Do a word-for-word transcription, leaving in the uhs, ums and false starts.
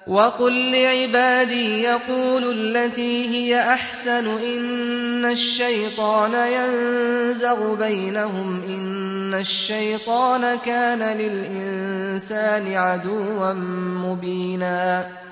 وقل لعبادي يقولوا التي هي أحسن إن الشيطان ينزغ بينهم إن الشيطان كان للإنسان عدوا مبينا